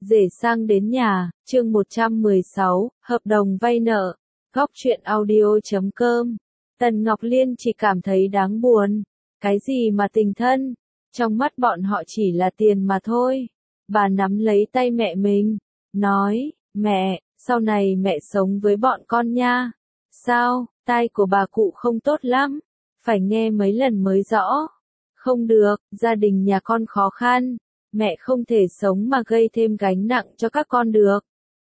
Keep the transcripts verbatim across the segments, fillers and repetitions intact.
Rể sang đến nhà, chương một trăm mười sáu, hợp đồng vay nợ, góc truyện audio chấm com. Tần Ngọc Liên chỉ cảm thấy đáng buồn. Cái gì mà tình thân? Trong mắt bọn họ chỉ là tiền mà thôi. Bà nắm lấy tay mẹ mình, nói, mẹ, sau này mẹ sống với bọn con nha. Sao, tai của bà cụ không tốt lắm, phải nghe mấy lần mới rõ. Không được, gia đình nhà con khó khăn, mẹ không thể sống mà gây thêm gánh nặng cho các con được.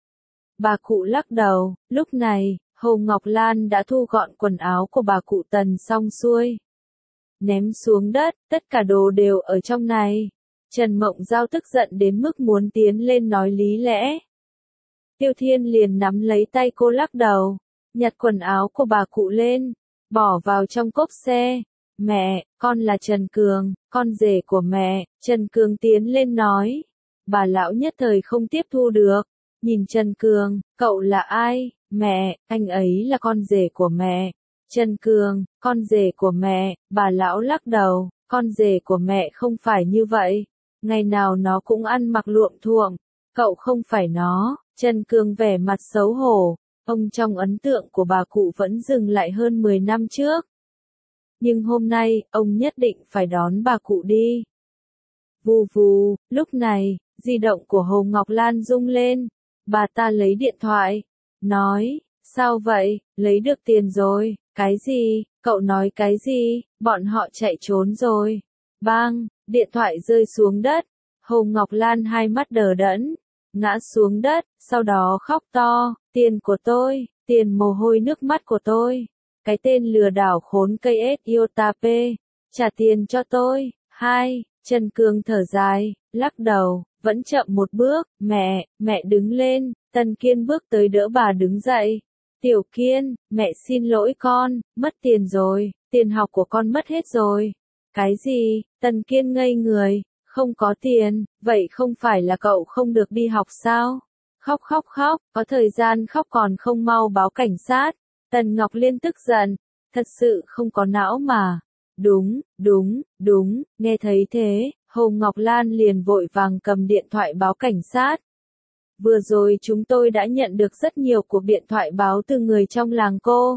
Bà cụ lắc đầu, lúc này, Hồ Ngọc Lan đã thu gọn quần áo của bà cụ Tần xong xuôi. Ném xuống đất, tất cả đồ đều ở trong này. Trần Mộng Giao tức giận đến mức muốn tiến lên nói lý lẽ. Tiêu Thiên liền nắm lấy tay cô lắc đầu, nhặt quần áo của bà cụ lên, bỏ vào trong cốp xe. Mẹ, con là Trần Cường, con rể của mẹ. Trần Cường tiến lên nói. Bà lão nhất thời không tiếp thu được. Nhìn Trần Cường, cậu là ai? Mẹ, anh ấy là con rể của mẹ. Trần Cường, con rể của mẹ. Bà lão lắc đầu, con rể của mẹ không phải như vậy. Ngày nào nó cũng ăn mặc luộm thuộm. Cậu không phải nó. Trần Cường vẻ mặt xấu hổ. Ông trong ấn tượng của bà cụ vẫn dừng lại hơn mười năm trước. Nhưng hôm nay, ông nhất định phải đón bà cụ đi. Vù vù, lúc này, di động của Hồ Ngọc Lan rung lên. Bà ta lấy điện thoại, nói, sao vậy, lấy được tiền rồi, cái gì, cậu nói cái gì, bọn họ chạy trốn rồi. Bang, điện thoại rơi xuống đất, Hồ Ngọc Lan hai mắt đờ đẫn, ngã xuống đất, sau đó khóc to, tiền của tôi, tiền mồ hôi nước mắt của tôi. Cái tên lừa đảo khốn cây ét iota pê, trả tiền cho tôi. Hai, Trần Cường thở dài, lắc đầu, vẫn chậm một bước. Mẹ, mẹ đứng lên. Tần Kiên bước tới đỡ bà đứng dậy. Tiểu Kiên, mẹ xin lỗi con, mất tiền rồi, tiền học của con mất hết rồi. Cái gì? Tần Kiên ngây người, không có tiền, vậy không phải là cậu không được đi học sao? Khóc khóc khóc, có thời gian khóc còn không mau báo cảnh sát. Tần Ngọc Liên tức giận, thật sự không có não mà. Đúng, đúng, đúng, nghe thấy thế, Hồ Ngọc Lan liền vội vàng cầm điện thoại báo cảnh sát. Vừa rồi chúng tôi đã nhận được rất nhiều cuộc điện thoại báo từ người trong làng cô.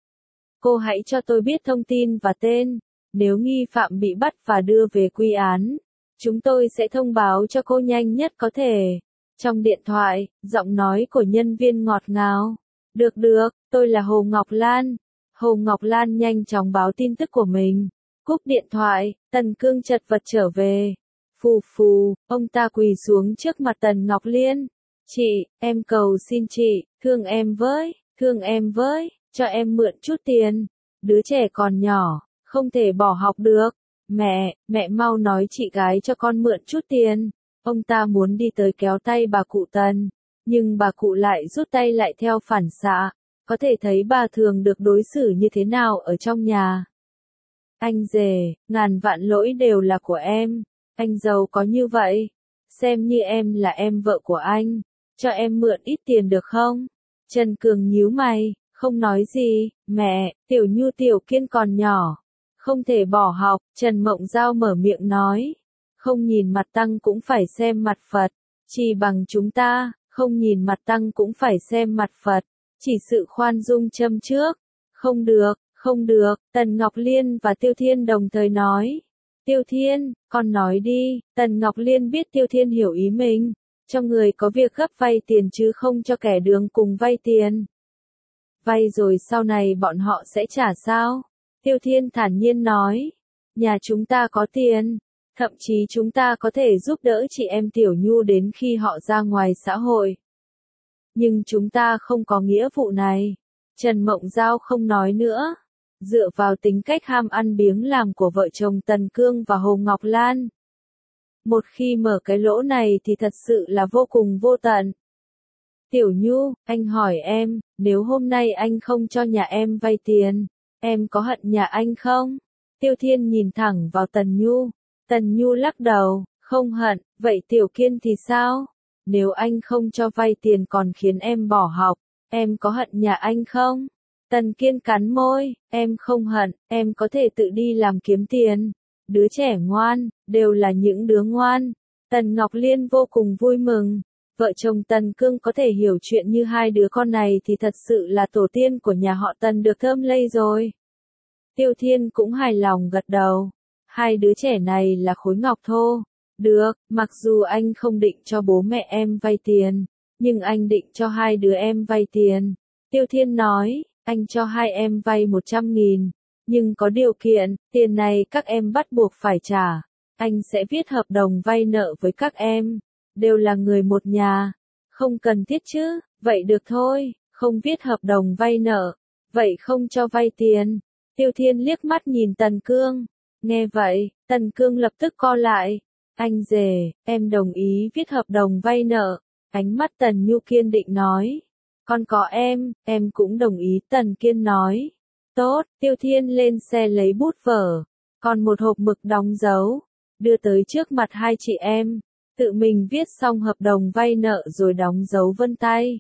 Cô hãy cho tôi biết thông tin và tên, nếu nghi phạm bị bắt và đưa về quy án, chúng tôi sẽ thông báo cho cô nhanh nhất có thể. Trong điện thoại, giọng nói của nhân viên ngọt ngào. Được được, tôi là Hồ Ngọc Lan. Hồ Ngọc Lan nhanh chóng báo tin tức của mình. Cúp điện thoại, Tần Cương chật vật trở về. Phù phù, ông ta quỳ xuống trước mặt Tần Ngọc Liên. Chị, em cầu xin chị, thương em với, thương em với, cho em mượn chút tiền. Đứa trẻ còn nhỏ, không thể bỏ học được. Mẹ, mẹ mau nói chị gái cho con mượn chút tiền. Ông ta muốn đi tới kéo tay bà cụ Tần. Nhưng bà cụ lại rút tay lại theo phản xạ, có thể thấy bà thường được đối xử như thế nào ở trong nhà. Anh rể, ngàn vạn lỗi đều là của em, anh giàu có như vậy, xem như em là em vợ của anh, cho em mượn ít tiền được không? Trần Cường nhíu mày, không nói gì. Mẹ, Tiểu Nhu Tiểu Kiên còn nhỏ, không thể bỏ học. Trần Mộng Giao mở miệng nói, không nhìn mặt Tăng cũng phải xem mặt Phật, chỉ bằng chúng ta. Không nhìn mặt Tăng cũng phải xem mặt Phật, chỉ sự khoan dung châm trước. Không được, không được, Tần Ngọc Liên và Tiêu Thiên đồng thời nói. Tiêu Thiên, con nói đi. Tần Ngọc Liên biết Tiêu Thiên hiểu ý mình, cho người có việc gấp vay tiền chứ không cho kẻ đường cùng vay tiền. Vay rồi sau này bọn họ sẽ trả sao? Tiêu Thiên thản nhiên nói, nhà chúng ta có tiền. Thậm chí chúng ta có thể giúp đỡ chị em Tiểu Nhu đến khi họ ra ngoài xã hội. Nhưng chúng ta không có nghĩa vụ này. Trần Mộng Giao không nói nữa. Dựa vào tính cách ham ăn biếng làm của vợ chồng Tần Cương và Hồ Ngọc Lan, một khi mở cái lỗ này thì thật sự là vô cùng vô tận. Tiểu Nhu, anh hỏi em, nếu hôm nay anh không cho nhà em vay tiền, em có hận nhà anh không? Tiêu Thiên nhìn thẳng vào Tần Nhu. Tần Nhu lắc đầu, không hận. Vậy Tiểu Kiên thì sao? Nếu anh không cho vay tiền còn khiến em bỏ học, em có hận nhà anh không? Tần Kiên cắn môi, em không hận, em có thể tự đi làm kiếm tiền. Đứa trẻ ngoan, đều là những đứa ngoan. Tần Ngọc Liên vô cùng vui mừng. Vợ chồng Tần Cương có thể hiểu chuyện như hai đứa con này thì thật sự là tổ tiên của nhà họ Tần được thơm lây rồi. Tiêu Thiên cũng hài lòng gật đầu. Hai đứa trẻ này là khối ngọc thô. Được, mặc dù anh không định cho bố mẹ em vay tiền, nhưng anh định cho hai đứa em vay tiền. Tiêu Thiên nói, anh cho hai em vay một trăm nghìn, nhưng có điều kiện, tiền này các em bắt buộc phải trả. Anh sẽ viết hợp đồng vay nợ với các em, đều là người một nhà. Không cần thiết chứ, vậy được thôi, không viết hợp đồng vay nợ, vậy không cho vay tiền. Tiêu Thiên liếc mắt nhìn Tần Cương, nghe vậy, Tần Cương lập tức co lại. Anh rể, em đồng ý viết hợp đồng vay nợ. Ánh mắt Tần Nhu kiên định nói. Còn có em, em cũng đồng ý. Tần Kiên nói. Tốt, Tiêu Thiên lên xe lấy bút vở, còn một hộp mực đóng dấu, đưa tới trước mặt hai chị em, tự mình viết xong hợp đồng vay nợ rồi đóng dấu vân tay.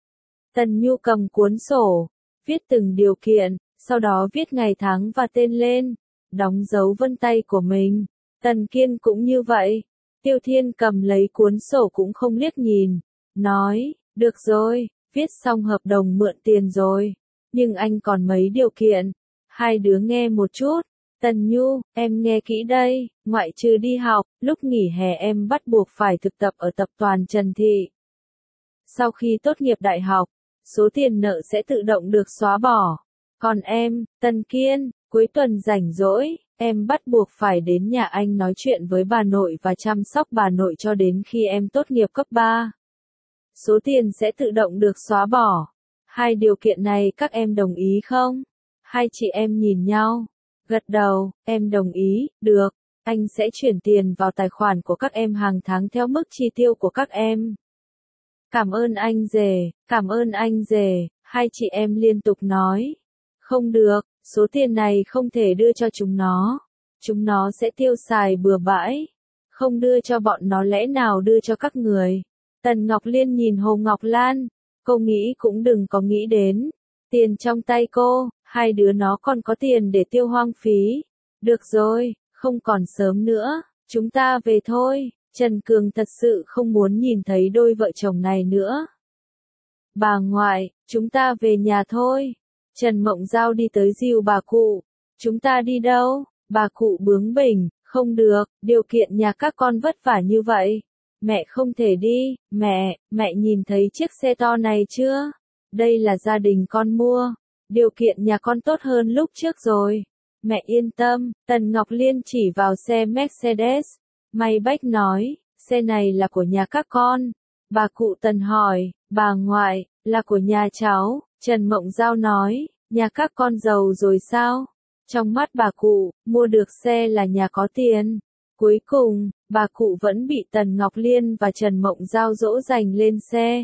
Tần Nhu cầm cuốn sổ, viết từng điều kiện, sau đó viết ngày tháng và tên lên, đóng dấu vân tay của mình. Tần Kiên cũng như vậy. Tiêu Thiên cầm lấy cuốn sổ cũng không liếc nhìn, nói, được rồi, viết xong hợp đồng mượn tiền rồi, nhưng anh còn mấy điều kiện. Hai đứa nghe một chút. Tần Nhu, em nghe kỹ đây, ngoại trừ đi học, lúc nghỉ hè em bắt buộc phải thực tập ở tập đoàn Trần Thị. Sau khi tốt nghiệp đại học, số tiền nợ sẽ tự động được xóa bỏ. Còn em, Tần Kiên, cuối tuần rảnh rỗi, em bắt buộc phải đến nhà anh nói chuyện với bà nội và chăm sóc bà nội cho đến khi em tốt nghiệp cấp ba. Số tiền sẽ tự động được xóa bỏ. Hai điều kiện này các em đồng ý không? Hai chị em nhìn nhau, gật đầu, em đồng ý, được, anh sẽ chuyển tiền vào tài khoản của các em hàng tháng theo mức chi tiêu của các em. Cảm ơn anh rể, cảm ơn anh rể, hai chị em liên tục nói. Không được, số tiền này không thể đưa cho chúng nó. Chúng nó sẽ tiêu xài bừa bãi. Không đưa cho bọn nó lẽ nào đưa cho các người. Tần Ngọc Liên nhìn Hồ Ngọc Lan, cô nghĩ cũng đừng có nghĩ đến. Tiền trong tay cô, hai đứa nó còn có tiền để tiêu hoang phí. Được rồi, không còn sớm nữa, chúng ta về thôi. Trần Cường thật sự không muốn nhìn thấy đôi vợ chồng này nữa. Bà ngoại, chúng ta về nhà thôi. Trần Mộng Giao đi tới dìu bà cụ. Chúng ta đi đâu? Bà cụ bướng bỉnh, không được, điều kiện nhà các con vất vả như vậy. Mẹ không thể đi, mẹ, mẹ nhìn thấy chiếc xe to này chưa? Đây là gia đình con mua. Điều kiện nhà con tốt hơn lúc trước rồi. Mẹ yên tâm, Tần Ngọc Liên chỉ vào xe Mercedes. May Bách nói, xe này là của nhà các con. Bà cụ Tần hỏi, bà ngoại, là của nhà cháu. Trần Mộng Giao nói, nhà các con giàu rồi sao? Trong mắt bà cụ, mua được xe là nhà có tiền. Cuối cùng, bà cụ vẫn bị Tần Ngọc Liên và Trần Mộng Giao dỗ dành lên xe.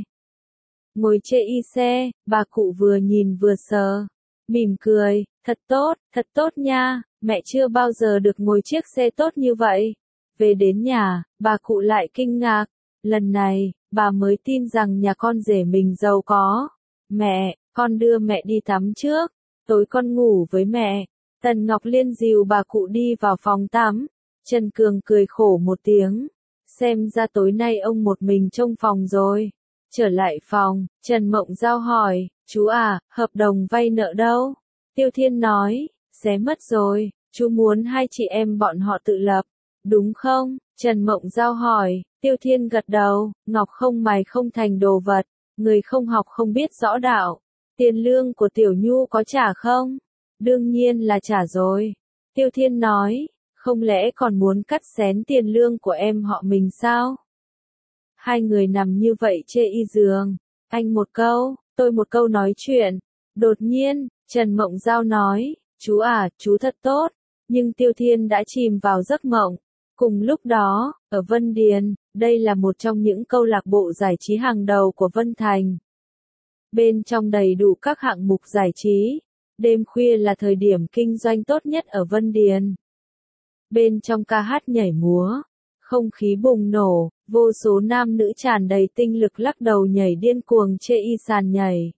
Ngồi chê y xe, bà cụ vừa nhìn vừa sờ, mỉm cười, thật tốt, thật tốt nha, mẹ chưa bao giờ được ngồi chiếc xe tốt như vậy. Về đến nhà, bà cụ lại kinh ngạc, lần này, bà mới tin rằng nhà con rể mình giàu có. Mẹ, con đưa mẹ đi tắm trước, tối con ngủ với mẹ. Tần Ngọc Liên dìu bà cụ đi vào phòng tắm. Trần Cường cười khổ một tiếng, xem ra tối nay ông một mình trong phòng rồi. Trở lại phòng, Trần Mộng Giao hỏi, chú à, hợp đồng vay nợ đâu? Tiêu Thiên nói, xé mất rồi, chú muốn hai chị em bọn họ tự lập, đúng không? Trần Mộng Giao hỏi, Tiêu Thiên gật đầu, ngọc không mài không thành đồ vật, người không học không biết rõ đạo. Tiền lương của Tiểu Nhu có trả không? Đương nhiên là trả rồi. Tiêu Thiên nói, không lẽ còn muốn cắt xén tiền lương của em họ mình sao? Hai người nằm như vậy chê y giường, anh một câu, tôi một câu nói chuyện. Đột nhiên, Trần Mộng Giao nói, chú à, chú thật tốt, nhưng Tiêu Thiên đã chìm vào giấc mộng. Cùng lúc đó, ở Vân Điền, đây là một trong những câu lạc bộ giải trí hàng đầu của Vân Thành. Bên trong đầy đủ các hạng mục giải trí, đêm khuya là thời điểm kinh doanh tốt nhất ở Vân Điền. Bên trong ca hát nhảy múa, không khí bùng nổ, vô số nam nữ tràn đầy tinh lực lắc đầu nhảy điên cuồng chê y sàn nhảy.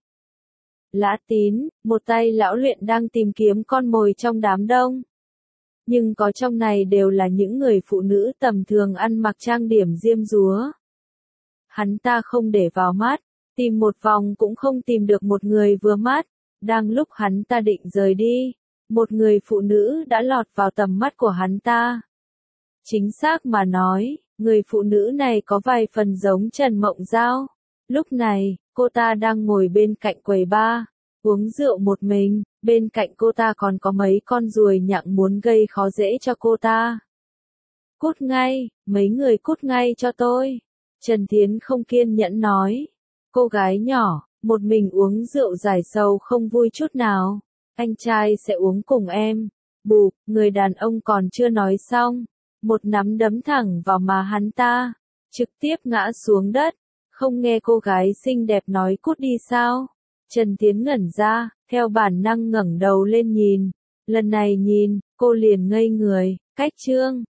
Lã Tín, một tay lão luyện đang tìm kiếm con mồi trong đám đông. Nhưng có trong này đều là những người phụ nữ tầm thường ăn mặc trang điểm diêm dúa. hắn ta không để vào mắt, tìm một vòng cũng không tìm được một người vừa mắt. Đang lúc hắn ta định rời đi, một người phụ nữ đã lọt vào tầm mắt của hắn ta. Chính xác mà nói, người phụ nữ này có vài phần giống Trần Mộng Giao. Lúc này, cô ta đang ngồi bên cạnh quầy bar, uống rượu một mình, bên cạnh cô ta còn có mấy con ruồi nhặng muốn gây khó dễ cho cô ta. Cút ngay, mấy người cút ngay cho tôi. Trần Thiến không kiên nhẫn nói. Cô gái nhỏ, một mình uống rượu giải sầu không vui chút nào. Anh trai sẽ uống cùng em. Bụp, người đàn ông còn chưa nói xong. Một nắm đấm thẳng vào má hắn ta, trực tiếp ngã xuống đất. Không nghe cô gái xinh đẹp nói cút đi sao? Trần Thiến ngẩn ra, theo bản năng ngẩng đầu lên nhìn. Lần này nhìn, cô liền ngây người, cách chương.